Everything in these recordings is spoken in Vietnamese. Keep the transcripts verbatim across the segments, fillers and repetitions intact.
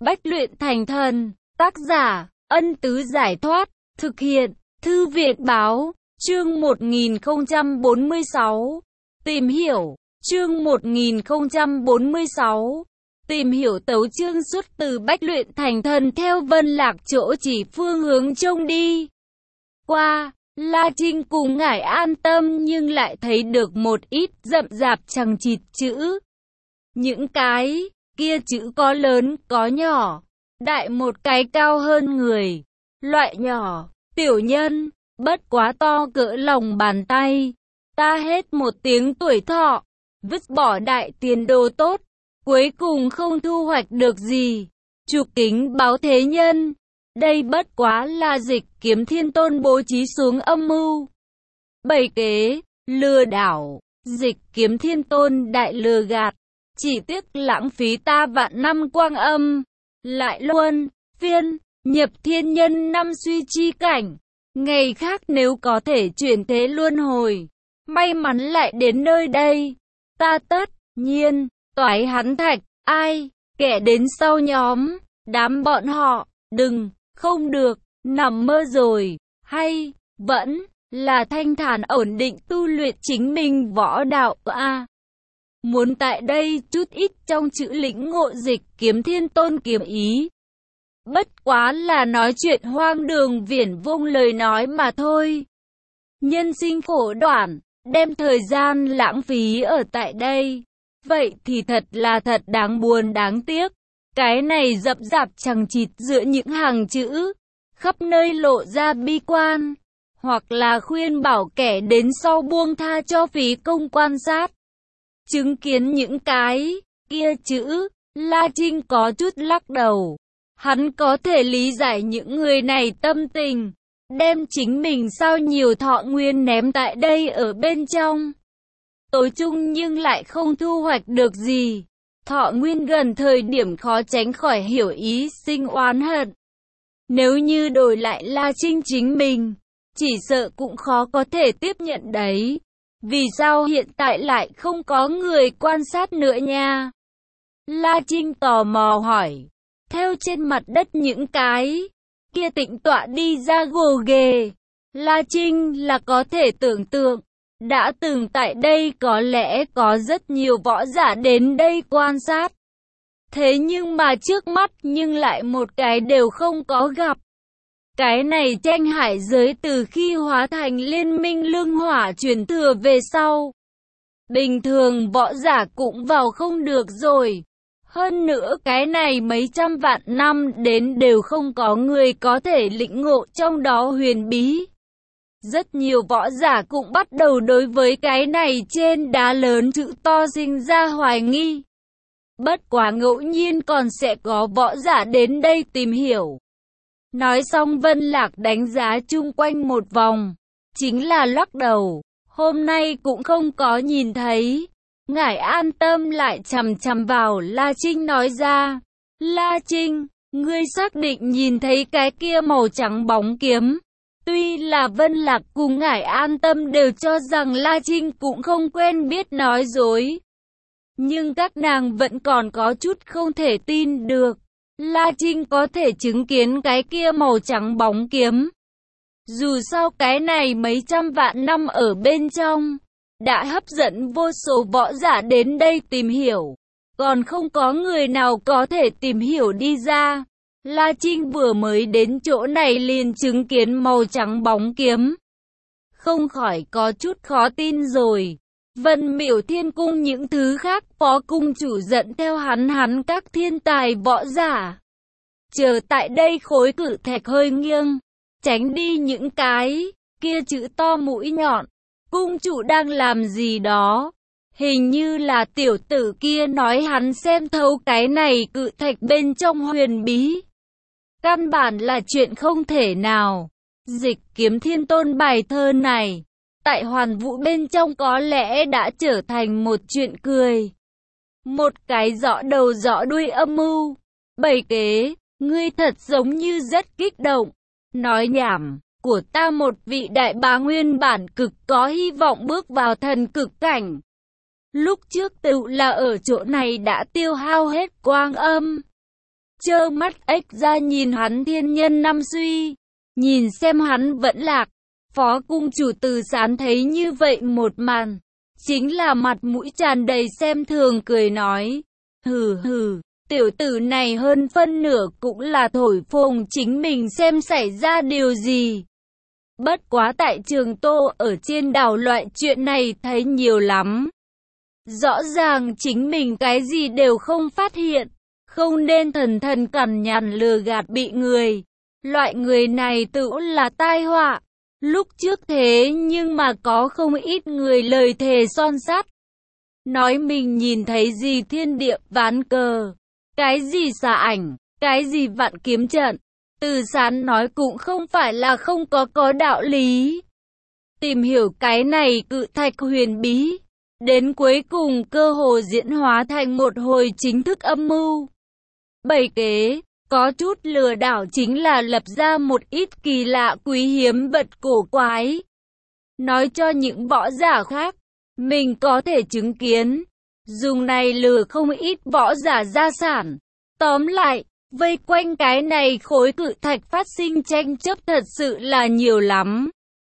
Bách luyện thành thần. Tác giả, Ân Tứ Giải Thoát. Thực hiện, Thư viện Báo. Chương một nghìn không trăm bốn mươi sáu. Tìm hiểu. Chương một nghìn không trăm bốn mươi sáu. Tìm hiểu tấu chương xuất từ Bách luyện thành thần theo Vân Lạc chỗ chỉ phương hướng trông đi. Qua, La Trinh cùng ngải an tâm nhưng lại thấy được một ít rậm rạp chằng chịt chữ. Những cái kia chữ có lớn, có nhỏ, đại một cái cao hơn người, loại nhỏ, tiểu nhân, bất quá to cỡ lòng bàn tay. Ta hết một tiếng tuổi thọ, vứt bỏ đại tiền đồ tốt, cuối cùng không thu hoạch được gì. Chụp kính báo thế nhân. Đây bất quá là Dịch Kiếm Thiên Tôn bố trí xuống âm mưu bày kế, lừa đảo. Dịch Kiếm Thiên Tôn đại lừa gạt, chỉ tiếc lãng phí ta vạn năm quang âm, lại luân phiên nhập thiên nhân năm suy chi cảnh. Ngày khác nếu có thể chuyển thế luân hồi, may mắn lại đến nơi đây, ta tất nhiên toái hắn thạch. Ai kẻ đến sau nhóm, đám bọn họ, đừng, không được, nằm mơ rồi, hay vẫn là thanh thản ổn định tu luyện chính mình võ đạo a. À, muốn tại đây chút ít trong chữ lĩnh ngộ Dịch Kiếm Thiên Tôn kiếm ý. Bất quá là nói chuyện hoang đường viển vông lời nói mà thôi. Nhân sinh khổ đoạn, đem thời gian lãng phí ở tại đây, vậy thì thật là thật đáng buồn đáng tiếc. Cái này rậm rạp chằng chịt giữa những hàng chữ, khắp nơi lộ ra bi quan, hoặc là khuyên bảo kẻ đến sau buông tha cho phí công quan sát. Chứng kiến những cái kia chữ, La Trinh có chút lắc đầu. Hắn có thể lý giải những người này tâm tình, đem chính mình sao nhiều thọ nguyên ném tại đây ở bên trong. Tối chung nhưng lại không thu hoạch được gì. Thọ nguyên gần thời điểm khó tránh khỏi hiểu ý sinh oán hận. Nếu như đổi lại La Trinh chính mình, chỉ sợ cũng khó có thể tiếp nhận đấy. Vì sao hiện tại lại không có người quan sát nữa nha? La Trinh tò mò hỏi. Theo trên mặt đất những cái kia tịnh tọa đi ra gồ ghề, La Trinh là có thể tưởng tượng. Đã từng tại đây có lẽ có rất nhiều võ giả đến đây quan sát. Thế nhưng mà trước mắt nhưng lại một cái đều không có gặp. Cái này tranh hải giới từ khi hóa thành liên minh lương hỏa truyền thừa về sau. Bình thường võ giả cũng vào không được rồi. Hơn nữa cái này mấy trăm vạn năm đến đều không có người có thể lĩnh ngộ trong đó huyền bí. Rất nhiều võ giả cũng bắt đầu đối với cái này trên đá lớn chữ to sinh ra hoài nghi. Bất quá ngẫu nhiên còn sẽ có võ giả đến đây tìm hiểu. Nói xong Vân Lạc đánh giá chung quanh một vòng, chính là lắc đầu, hôm nay cũng không có nhìn thấy. Ngải an tâm lại chằm chằm vào La Trinh nói ra, La Trinh, ngươi xác định nhìn thấy cái kia màu trắng bóng kiếm. Tuy là Vân Lạc cùng ngải an tâm đều cho rằng La Trinh cũng không quen biết nói dối, nhưng các nàng vẫn còn có chút không thể tin được. La Trinh có thể chứng kiến cái kia màu trắng bóng kiếm. Dù sao cái này mấy trăm vạn năm ở bên trong, đã hấp dẫn vô số võ giả đến đây tìm hiểu, còn không có người nào có thể tìm hiểu đi ra. La Trinh vừa mới đến chỗ này liền chứng kiến màu trắng bóng kiếm, không khỏi có chút khó tin rồi. Vân Miểu Thiên Cung những thứ khác phó cung chủ dẫn theo hắn hắn các thiên tài võ giả. Chờ tại đây khối cự thạch hơi nghiêng, tránh đi những cái kia chữ to mũi nhọn. Cung chủ đang làm gì đó? Hình như là tiểu tử kia nói hắn xem thấu cái này cự thạch bên trong huyền bí. Căn bản là chuyện không thể nào. Dịch Kiếm Thiên Tôn bài thơ này, tại hoàn vũ bên trong có lẽ đã trở thành một chuyện cười. Một cái rõ đầu rõ đuôi âm mưu, bày kế, ngươi thật giống như rất kích động. Nói nhảm, của ta một vị đại bá nguyên bản cực có hy vọng bước vào thần cực cảnh. Lúc trước tự là ở chỗ này đã tiêu hao hết quang âm. trơ mắt ếch ra nhìn hắn thiên nhân năm suy, nhìn xem hắn vẫn lạc. Phó cung chủ Từ Sán thấy như vậy một màn, chính là mặt mũi tràn đầy xem thường cười nói, hừ hừ, tiểu tử này hơn phân nửa cũng là thổi phồng chính mình xem xảy ra điều gì. Bất quá tại Trường Tô ở trên đảo loại chuyện này thấy nhiều lắm. Rõ ràng chính mình cái gì đều không phát hiện, không nên thần thần cằn nhằn lừa gạt bị người. Loại người này tự là tai họa. Lúc trước thế nhưng mà có không ít người lời thề son sắt, nói mình nhìn thấy gì thiên địa ván cờ, cái gì xà ảnh, cái gì vạn kiếm trận. Từ Sán nói cũng không phải là không có có đạo lý. Tìm hiểu cái này cự thạch huyền bí, đến cuối cùng cơ hồ diễn hóa thành một hồi chính thức âm mưu. Bày kế, có chút lừa đảo chính là lập ra một ít kỳ lạ quý hiếm vật cổ quái. Nói cho những võ giả khác, mình có thể chứng kiến, dùng này lừa không ít võ giả gia sản. Tóm lại, vây quanh cái này khối cự thạch phát sinh tranh chấp thật sự là nhiều lắm.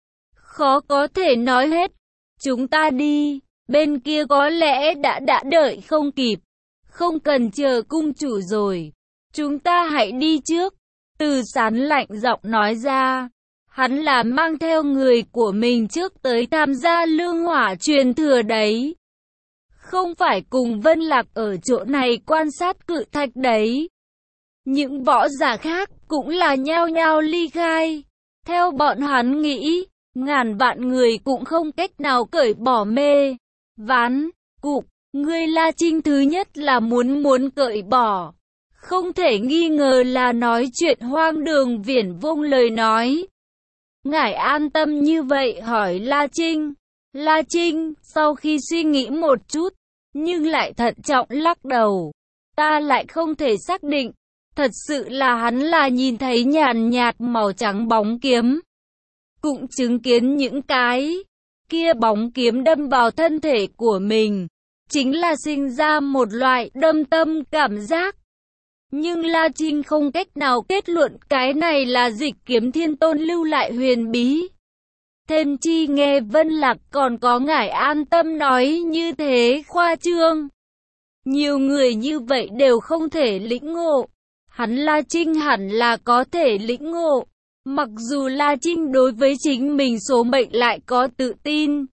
Khó có thể nói hết. Chúng ta đi, bên kia có lẽ đã đã đợi không kịp. Không cần chờ cung chủ rồi. Chúng ta hãy đi trước. Từ Sán lạnh giọng nói ra. Hắn là mang theo người của mình trước tới tham gia lương hỏa truyền thừa đấy. Không phải cùng Vân Lạc ở chỗ này quan sát cự thạch đấy. Những võ giả khác cũng là nhao nhao ly khai. Theo bọn hắn nghĩ, ngàn vạn người cũng không cách nào cởi bỏ mê ván cục. Người La Trinh thứ nhất là muốn muốn cởi bỏ. Không thể nghi ngờ là nói chuyện hoang đường viển vông lời nói. Ngài an tâm như vậy hỏi La Trinh. La Trinh sau khi suy nghĩ một chút, nhưng lại thận trọng lắc đầu. Ta lại không thể xác định. Thật sự là hắn là nhìn thấy nhàn nhạt màu trắng bóng kiếm. Cũng chứng kiến những cái kia bóng kiếm đâm vào thân thể của mình. Chính là sinh ra một loại đâm tâm cảm giác. Nhưng La Trinh không cách nào kết luận cái này là Dịch Kiếm Thiên Tôn lưu lại huyền bí. Thêm chi nghe Vân Lạc còn có ngài an tâm nói như thế khoa trương. Nhiều người như vậy đều không thể lĩnh ngộ. Hắn La Trinh hẳn là có thể lĩnh ngộ. Mặc dù La Trinh đối với chính mình số mệnh lại có tự tin,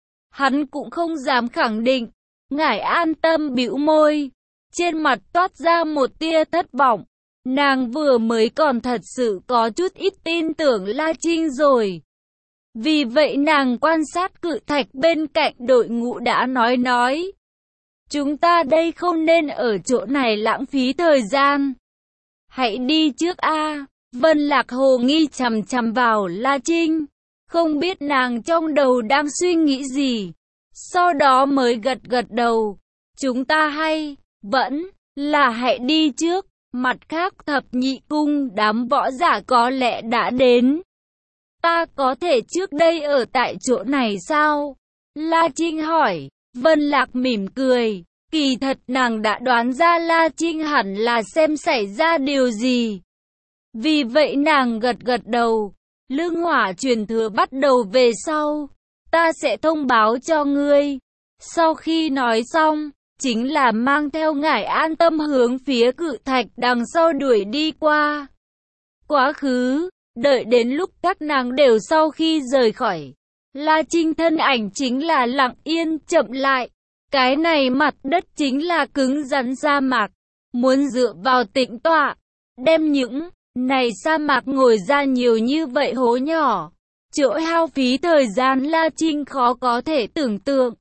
hắn cũng không dám khẳng định. Ngài an tâm bĩu môi, trên mặt toát ra một tia thất vọng. Nàng vừa mới còn thật sự có chút ít tin tưởng La Trinh rồi. Vì vậy nàng quan sát cự thạch bên cạnh đội ngũ đã nói nói. Chúng ta đây không nên ở chỗ này lãng phí thời gian. Hãy đi trước a. Vân Lạc hồ nghi chằm chằm vào La Trinh, không biết nàng trong đầu đang suy nghĩ gì. Sau đó mới gật gật đầu. Chúng ta hay vẫn là hãy đi trước. Mặt khác thập nhị cung đám võ giả có lẽ đã đến. Ta có thể trước đây ở tại chỗ này sao? La Trinh hỏi. Vân Lạc mỉm cười. Kỳ thật nàng đã đoán ra La Trinh hẳn là xem xảy ra điều gì. Vì vậy nàng gật gật đầu. Lương hỏa truyền thừa bắt đầu về sau. Ta sẽ thông báo cho ngươi. Sau khi nói xong, chính là mang theo ngải an tâm hướng phía cự thạch đằng sau đuổi đi qua. Quá khứ, đợi đến lúc các nàng đều sau khi rời khỏi. La Trinh thân ảnh chính là lặng yên chậm lại. Cái này mặt đất chính là cứng rắn sa mạc. Muốn dựa vào tĩnh tọa, đem những này sa mạc ngồi ra nhiều như vậy hố nhỏ. Chỗ hao phí thời gian La Trinh khó có thể tưởng tượng.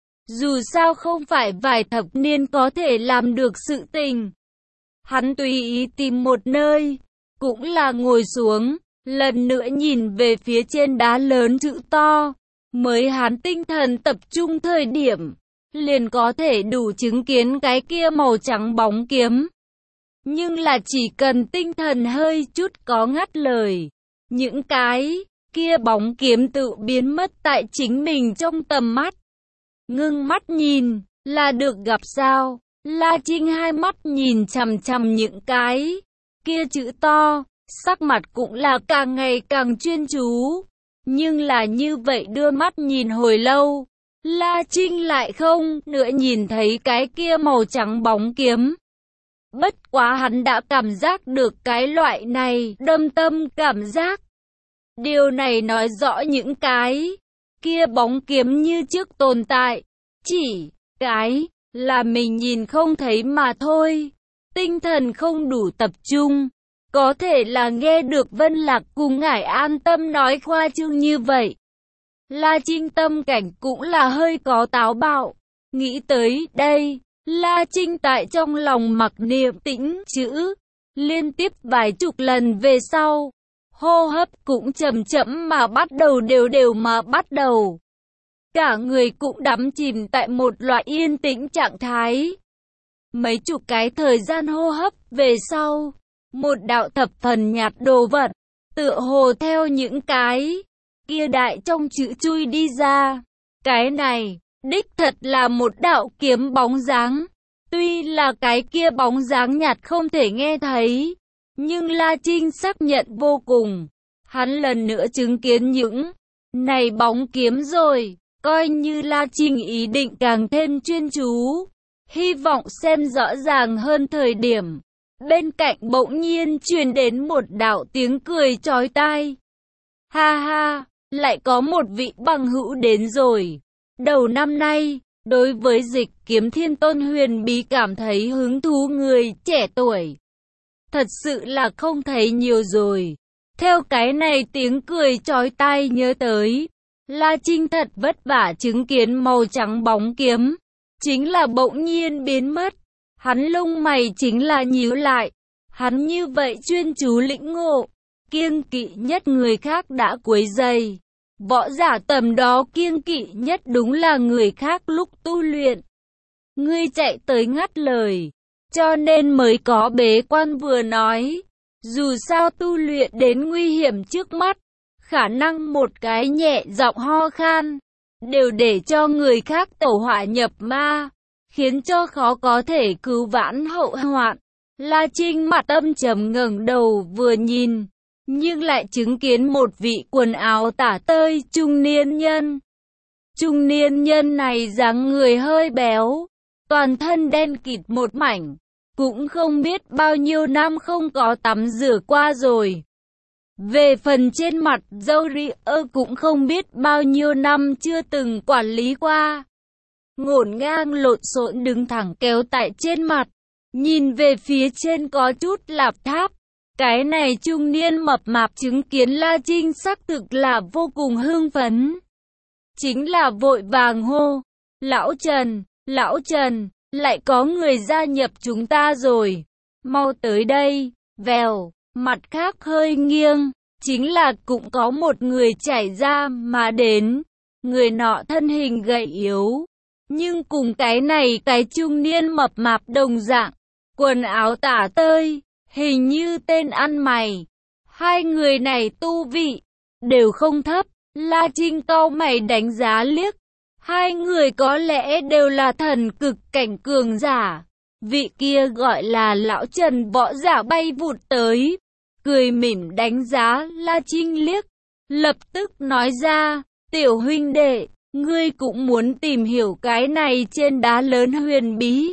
Dù sao không phải vài thập niên có thể làm được sự tình. Hắn tùy ý tìm một nơi, cũng là ngồi xuống, lần nữa nhìn về phía trên đá lớn chữ to. Mới hắn tinh thần tập trung thời điểm, liền có thể đủ chứng kiến cái kia màu trắng bóng kiếm. Nhưng là chỉ cần tinh thần hơi chút có ngắt lời, những cái kia bóng kiếm tự biến mất tại chính mình trong tầm mắt. Ngưng mắt nhìn, là được gặp sao? La Trinh hai mắt nhìn chằm chằm những cái kia chữ to, sắc mặt cũng là càng ngày càng chuyên chú. Nhưng là như vậy đưa mắt nhìn hồi lâu, La Trinh lại không nữa nhìn thấy cái kia màu trắng bóng kiếm. Bất quá hắn đã cảm giác được cái loại này đâm tâm cảm giác. Điều này nói rõ những cái kia bóng kiếm như trước tồn tại. Chỉ cái là mình nhìn không thấy mà thôi. Tinh thần không đủ tập trung. Có thể là nghe được Vân Lạc cùng Ngải An Tâm nói khoa trương như vậy. La Trinh tâm cảnh cũng là hơi có táo bạo. Nghĩ tới đây, La Trinh tại trong lòng mặc niệm tĩnh chữ. Liên tiếp vài chục lần về sau, hô hấp cũng chậm chậm mà bắt đầu đều đều mà bắt đầu. Cả người cũng đắm chìm tại một loại yên tĩnh trạng thái. Mấy chục cái thời gian hô hấp về sau, một đạo thập phần nhạt đồ vật, tựa hồ theo những cái kia đại trong chữ chui đi ra. Cái này, đích thật là một đạo kiếm bóng dáng. Tuy là cái kia bóng dáng nhạt không thể nghe thấy, nhưng La Trinh xác nhận vô cùng. Hắn lần nữa chứng kiến những này bóng kiếm rồi, coi như La Trinh ý định càng thêm chuyên chú, hy vọng xem rõ ràng hơn thời điểm. Bên cạnh bỗng nhiên truyền đến một đạo tiếng cười chói tai. Ha ha, lại có một vị bằng hữu đến rồi. Đầu năm nay, đối với Dịch Kiếm Thiên Tôn huyền bí cảm thấy hứng thú người trẻ tuổi. Thật sự là không thấy nhiều rồi. Theo cái này tiếng cười chói tai nhớ tới, La Trinh thật vất vả chứng kiến màu trắng bóng kiếm. Chính là bỗng nhiên biến mất. Hắn lông mày chính là nhíu lại. Hắn như vậy chuyên chú lĩnh ngộ, kiêng kỵ nhất người khác đã quấy rầy. Võ giả tầm đó kiêng kỵ nhất đúng là người khác lúc tu luyện. Ngươi chạy tới ngắt lời, cho nên mới có bế quan vừa nói. Dù sao tu luyện đến nguy hiểm trước mắt, khả năng một cái nhẹ giọng ho khan, đều để cho người khác tẩu hỏa nhập ma, khiến cho khó có thể cứu vãn hậu hoạn. La Trinh mặt âm trầm ngẩng đầu vừa nhìn, nhưng lại chứng kiến một vị quần áo tả tơi trung niên nhân. Trung niên nhân này dáng người hơi béo, toàn thân đen kịt một mảnh, cũng không biết bao nhiêu năm không có tắm rửa qua rồi. Về phần trên mặt râu ria cũng không biết bao nhiêu năm chưa từng quản lý qua. Ngổn ngang lộn xộn đứng thẳng kéo tại trên mặt, nhìn về phía trên có chút lạp tháp. Cái này trung niên mập mạp chứng kiến La Trinh xác thực là vô cùng hưng phấn. Chính là vội vàng hô, Lão Trần, Lão Trần, lại có người gia nhập chúng ta rồi, mau tới đây. Vèo, mặt khác hơi nghiêng, chính là cũng có một người chảy ra mà đến. Người nọ thân hình gầy yếu, nhưng cùng cái này cái trung niên mập mạp đồng dạng, quần áo tả tơi, hình như tên ăn mày. Hai người này tu vị đều không thấp. La Trinh cau mày đánh giá liếc. Hai người có lẽ đều là thần cực cảnh cường giả. Vị kia gọi là Lão Trần võ giả bay vụt tới, cười mỉm đánh giá La Trinh liếc, lập tức nói ra, tiểu huynh đệ, ngươi cũng muốn tìm hiểu cái này trên đá lớn huyền bí.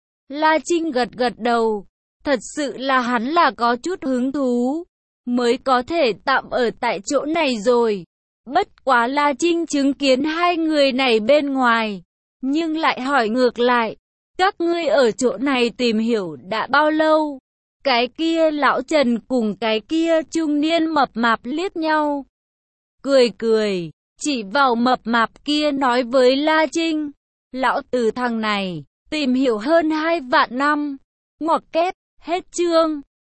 La Trinh gật gật đầu, thật sự là hắn là có chút hứng thú, mới có thể tạm ở tại chỗ này rồi. Bất quá La Trinh chứng kiến hai người này bên ngoài, nhưng lại hỏi ngược lại, các ngươi ở chỗ này tìm hiểu đã bao lâu? Cái kia Lão Trần cùng cái kia trung niên mập mạp liếc nhau, cười cười, chỉ vào mập mạp kia nói với La Trinh, lão tử thằng này, tìm hiểu hơn hai vạn năm. Ngoặc kép, hết chương.